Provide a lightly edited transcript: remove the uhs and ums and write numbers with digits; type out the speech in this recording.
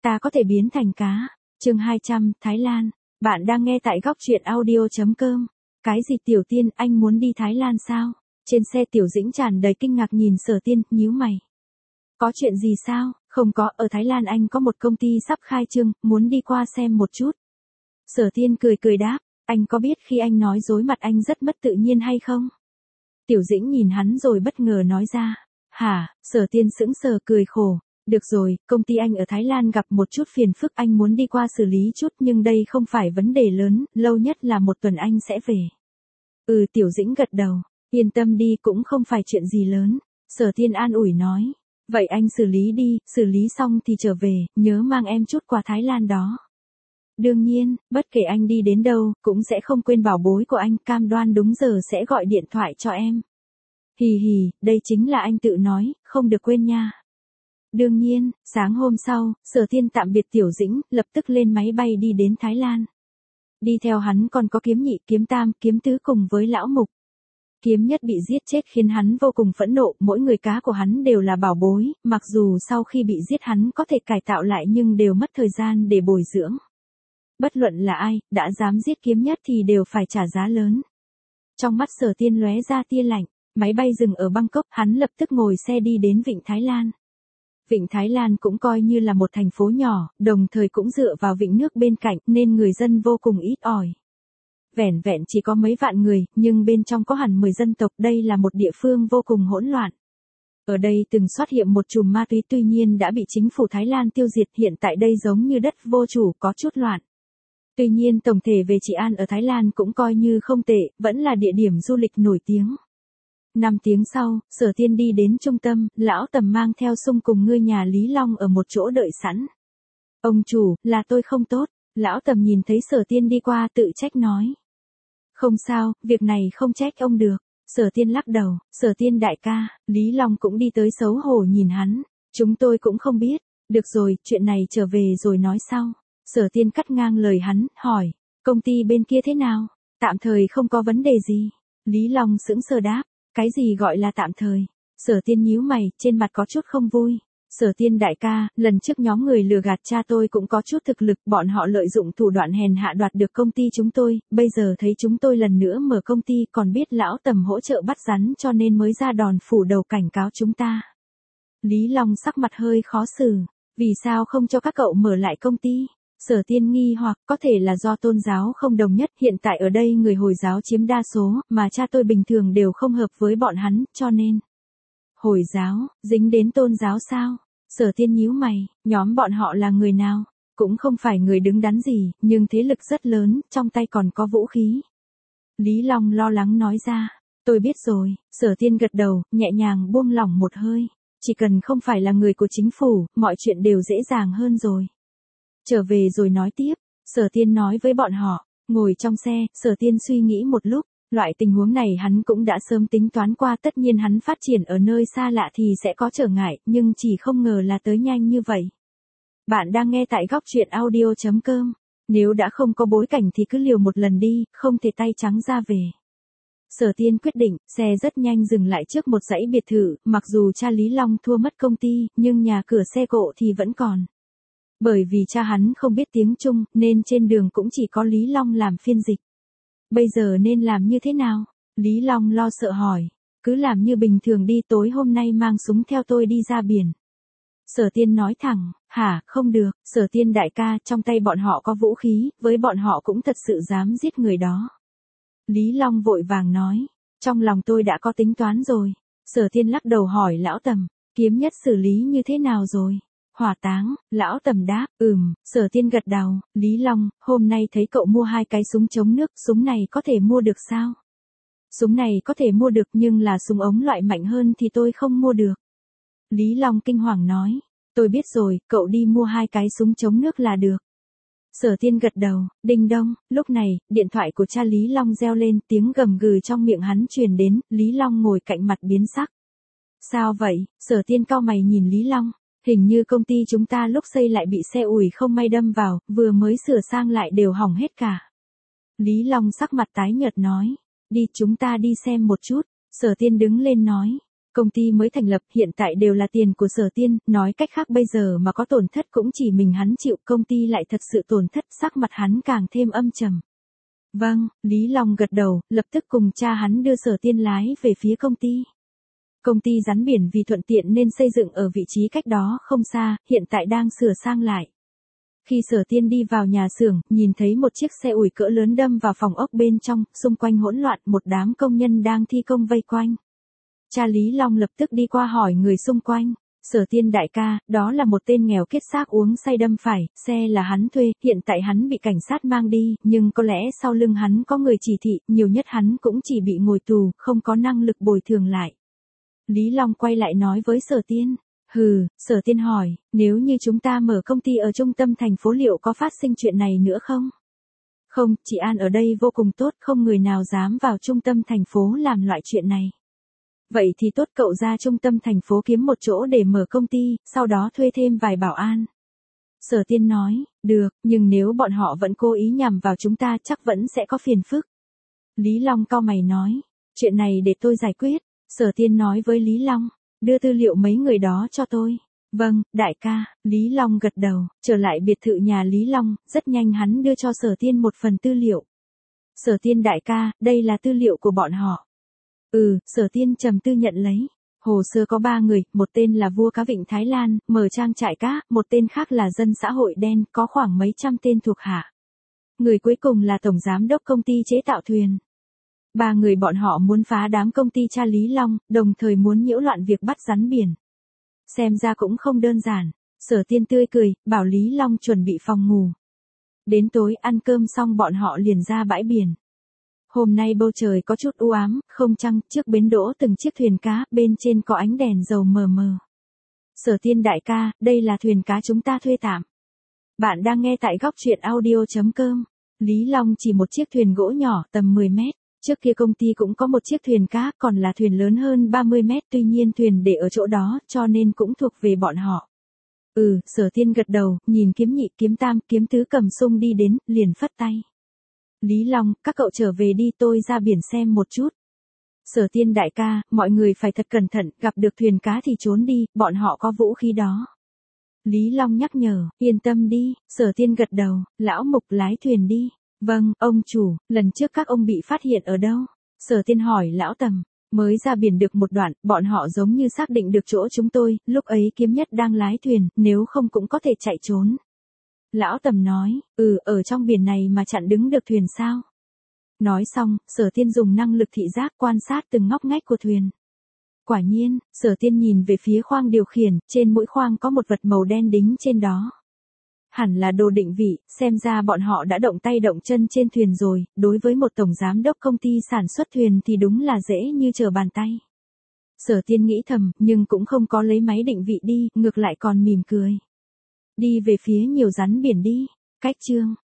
Ta có thể biến thành cá. Chương 200, Thái Lan. Bạn đang nghe tại góc truyện audio.com. Cái gì Tiểu Tiên, anh muốn đi Thái Lan sao? Trên xe Tiểu Dĩnh tràn đầy kinh ngạc nhìn Sở Tiên, nhíu mày. Có chuyện gì sao? Không có, ở Thái Lan anh có một công ty sắp khai trương, muốn đi qua xem một chút. Sở Tiên cười cười đáp, anh có biết khi anh nói dối mặt anh rất mất tự nhiên hay không? Tiểu Dĩnh nhìn hắn rồi bất ngờ nói ra. Hả? Sở Tiên sững sờ cười khổ. Được rồi, công ty anh ở Thái Lan gặp một chút phiền phức, anh muốn đi qua xử lý chút, nhưng đây không phải vấn đề lớn, lâu nhất là 1 tuần anh sẽ về. Tiểu Dĩnh gật đầu, yên tâm đi, cũng không phải chuyện gì lớn. Sở Tiên an ủi nói, vậy anh xử lý đi, xử lý xong thì trở về, nhớ mang em chút quà Thái Lan đó. Đương nhiên, bất kể anh đi đến đâu, cũng sẽ không quên bảo bối của anh, cam đoan đúng giờ sẽ gọi điện thoại cho em. Hì hì, đây chính là anh tự nói, không được quên nha. Đương nhiên, sáng hôm sau, Sở Tiên tạm biệt Tiểu Dĩnh, lập tức lên máy bay đi đến Thái Lan. Đi theo hắn còn có Kiếm Nhị, Kiếm Tam, Kiếm Tứ cùng với Lão Mục. Kiếm Nhất bị giết chết khiến hắn vô cùng phẫn nộ, mỗi người cá của hắn đều là bảo bối, mặc dù sau khi bị giết hắn có thể cải tạo lại nhưng đều mất thời gian để bồi dưỡng. Bất luận là ai, đã dám giết Kiếm Nhất thì đều phải trả giá lớn. Trong mắt Sở Tiên lóe ra tia lạnh, máy bay dừng ở Bangkok, hắn lập tức ngồi xe đi đến Vịnh Thái Lan. Vịnh Thái Lan cũng coi như là một thành phố nhỏ, đồng thời cũng dựa vào vịnh nước bên cạnh nên người dân vô cùng ít ỏi. Vẻn vẹn chỉ có mấy vạn người, nhưng bên trong có hẳn 10 dân tộc, đây là một địa phương vô cùng hỗn loạn. Ở đây từng xuất hiện một chùm ma túy, tuy nhiên đã bị chính phủ Thái Lan tiêu diệt, hiện tại đây giống như đất vô chủ, có chút loạn. Tuy nhiên tổng thể về trị an ở Thái Lan cũng coi như không tệ, vẫn là địa điểm du lịch nổi tiếng. 5 tiếng sau, Sở Tiên đi đến trung tâm, Lão Tầm mang theo Sung cùng ngươi nhà Lý Long ở một chỗ đợi sẵn. Ông chủ, là tôi không tốt. Lão Tầm nhìn thấy Sở Tiên đi qua tự trách nói. Không sao, việc này không trách ông được. Sở Tiên lắc đầu, Sở Tiên đại ca, Lý Long cũng đi tới xấu hổ nhìn hắn. Chúng tôi cũng không biết. Được rồi, chuyện này trở về rồi nói sau. Sở Tiên cắt ngang lời hắn, hỏi, công ty bên kia thế nào? Tạm thời không có vấn đề gì. Lý Long sững sờ đáp. Cái gì gọi là tạm thời? Sở Tiên nhíu mày, trên mặt có chút không vui. Sở Tiên đại ca, lần trước nhóm người lừa gạt cha tôi cũng có chút thực lực, bọn họ lợi dụng thủ đoạn hèn hạ đoạt được công ty chúng tôi, bây giờ thấy chúng tôi lần nữa mở công ty, còn biết Lão Tầm hỗ trợ bắt rắn cho nên mới ra đòn phủ đầu cảnh cáo chúng ta. Lý Long sắc mặt hơi khó xử, vì sao không cho các cậu mở lại công ty? Sở Tiên nghi hoặc, có thể là do tôn giáo không đồng nhất, hiện tại ở đây người Hồi giáo chiếm đa số, mà cha tôi bình thường đều không hợp với bọn hắn, cho nên. Hồi giáo, dính đến tôn giáo sao? Sở Tiên nhíu mày, nhóm bọn họ là người nào? Cũng không phải người đứng đắn gì, nhưng thế lực rất lớn, trong tay còn có vũ khí. Lý Long lo lắng nói ra, tôi biết rồi. Sở Tiên gật đầu, nhẹ nhàng buông lỏng một hơi. Chỉ cần không phải là người của chính phủ, mọi chuyện đều dễ dàng hơn rồi. Trở về rồi nói tiếp, Sở Tiên nói với bọn họ. Ngồi trong xe, Sở Tiên suy nghĩ một lúc, loại tình huống này hắn cũng đã sớm tính toán qua, tất nhiên hắn phát triển ở nơi xa lạ thì sẽ có trở ngại, nhưng chỉ không ngờ là tới nhanh như vậy. Bạn đang nghe tại góc truyện audio.com, nếu đã không có bối cảnh thì cứ liều một lần đi, không thể tay trắng ra về. Sở Tiên quyết định, xe rất nhanh dừng lại trước một dãy biệt thự, mặc dù cha Lý Long thua mất công ty, nhưng nhà cửa xe cộ thì vẫn còn. Bởi vì cha hắn không biết tiếng Trung, nên trên đường cũng chỉ có Lý Long làm phiên dịch. Bây giờ nên làm như thế nào? Lý Long lo sợ hỏi. Cứ làm như bình thường đi, tối hôm nay mang súng theo tôi đi ra biển. Sở Tiên nói thẳng, hả, không được, Sở Tiên đại ca, trong tay bọn họ có vũ khí, với bọn họ cũng thật sự dám giết người đó. Lý Long vội vàng nói, trong lòng tôi đã có tính toán rồi. Sở Tiên lắc đầu hỏi Lão Tầm, Kiếm Nhất xử lý như thế nào rồi? Hỏa táng, Lão Tầm đáp, Sở Tiên gật đầu, Lý Long, hôm nay thấy cậu mua 2 cái súng chống nước, súng này có thể mua được sao? Súng này có thể mua được nhưng là súng ống loại mạnh hơn thì tôi không mua được. Lý Long kinh hoàng nói, tôi biết rồi, cậu đi mua 2 cái súng chống nước là được. Sở Tiên gật đầu, đinh đông, lúc này, điện thoại của cha Lý Long reo lên, tiếng gầm gừ trong miệng hắn truyền đến, Lý Long ngồi cạnh mặt biến sắc. Sao vậy? Sở Tiên cau mày nhìn Lý Long. Hình như công ty chúng ta lúc xây lại bị xe ủi không may đâm vào, vừa mới sửa sang lại đều hỏng hết cả. Lý Long sắc mặt tái nhợt nói, đi chúng ta đi xem một chút. Sở Tiên đứng lên nói, Công ty mới thành lập hiện tại đều là tiền của Sở Tiên, nói cách khác bây giờ mà có tổn thất cũng chỉ mình hắn chịu, công ty lại thật sự tổn thất, sắc mặt hắn càng thêm âm trầm. Vâng, Lý Long gật đầu, lập tức cùng cha hắn đưa Sở Tiên lái về phía công ty. Công ty rắn biển vì thuận tiện nên xây dựng ở vị trí cách đó không xa, hiện tại đang sửa sang lại. Khi Sở Tiên đi vào nhà xưởng, nhìn thấy một chiếc xe ủi cỡ lớn đâm vào phòng ốc bên trong, xung quanh hỗn loạn, một đám công nhân đang thi công vây quanh. Cha Lý Long lập tức đi qua hỏi người xung quanh. Sở Tiên đại ca, đó là một tên nghèo kiết xác uống say đâm phải, xe là hắn thuê, hiện tại hắn bị cảnh sát mang đi, nhưng có lẽ sau lưng hắn có người chỉ thị, nhiều nhất hắn cũng chỉ bị ngồi tù, không có năng lực bồi thường lại. Lý Long quay lại nói với Sở Tiên. Hừ, Sở Tiên hỏi, nếu như chúng ta mở công ty ở trung tâm thành phố liệu có phát sinh chuyện này nữa không? Không, trị an ở đây vô cùng tốt, không người nào dám vào trung tâm thành phố làm loại chuyện này. Vậy thì tốt, cậu ra trung tâm thành phố kiếm một chỗ để mở công ty, sau đó thuê thêm vài bảo an. Sở Tiên nói, được, nhưng nếu bọn họ vẫn cố ý nhằm vào chúng ta chắc vẫn sẽ có phiền phức. Lý Long cau mày nói, chuyện này để tôi giải quyết. Sở Tiên nói với Lý Long, đưa tư liệu mấy người đó cho tôi. Vâng, đại ca, Lý Long gật đầu, trở lại biệt thự nhà Lý Long, rất nhanh hắn đưa cho Sở Tiên một phần tư liệu. Sở Tiên đại ca, đây là tư liệu của bọn họ. Sở Tiên trầm tư nhận lấy. Hồ sơ có 3 người, một tên là vua cá vịnh Thái Lan, mở trang trại cá, một tên khác là dân xã hội đen, có khoảng mấy trăm tên thuộc hạ. Người cuối cùng là tổng giám đốc công ty chế tạo thuyền. 3 người bọn họ muốn phá đám công ty cha Lý Long, đồng thời muốn nhiễu loạn việc bắt rắn biển. Xem ra cũng không đơn giản. Sở Tiên tươi cười, bảo Lý Long chuẩn bị phòng ngủ. Đến tối ăn cơm xong bọn họ liền ra bãi biển. Hôm nay bầu trời có chút u ám, không trăng, trước bến đỗ từng chiếc thuyền cá, bên trên có ánh đèn dầu mờ mờ. Sở Tiên đại ca, đây là thuyền cá chúng ta thuê tạm. Bạn đang nghe tại góc truyện audio.com. Lý Long chỉ một chiếc thuyền gỗ nhỏ tầm 10 mét. Trước kia công ty cũng có một chiếc thuyền cá, còn là thuyền lớn hơn 30 mét, tuy nhiên thuyền để ở chỗ đó, cho nên cũng thuộc về bọn họ. Sở Tiên gật đầu, nhìn kiếm nhị, kiếm tam, kiếm tứ cầm sung đi đến, liền phất tay. Lý Long, các cậu trở về đi, tôi ra biển xem một chút. Sở Tiên đại ca, mọi người phải thật cẩn thận, gặp được thuyền cá thì trốn đi, bọn họ có vũ khí đó. Lý Long nhắc nhở, yên tâm đi, Sở Tiên gật đầu, lão mục lái thuyền đi. Vâng, ông chủ, lần trước các ông bị phát hiện ở đâu? Sở Tiên hỏi lão Tầm, mới ra biển được một đoạn, bọn họ giống như xác định được chỗ chúng tôi, lúc ấy Kiếm Nhất đang lái thuyền, nếu không cũng có thể chạy trốn. Lão Tầm nói, ở trong biển này mà chặn đứng được thuyền sao? Nói xong, Sở Tiên dùng năng lực thị giác quan sát từng ngóc ngách của thuyền. Quả nhiên, Sở Tiên nhìn về phía khoang điều khiển, trên mỗi khoang có một vật màu đen đính trên đó. Hẳn là đồ định vị, xem ra bọn họ đã động tay động chân trên thuyền rồi, đối với một tổng giám đốc công ty sản xuất thuyền thì đúng là dễ như trở bàn tay. Sở Tiên nghĩ thầm, nhưng cũng không có lấy máy định vị đi, ngược lại còn mỉm cười. Đi về phía nhiều rắn biển đi. Cách chương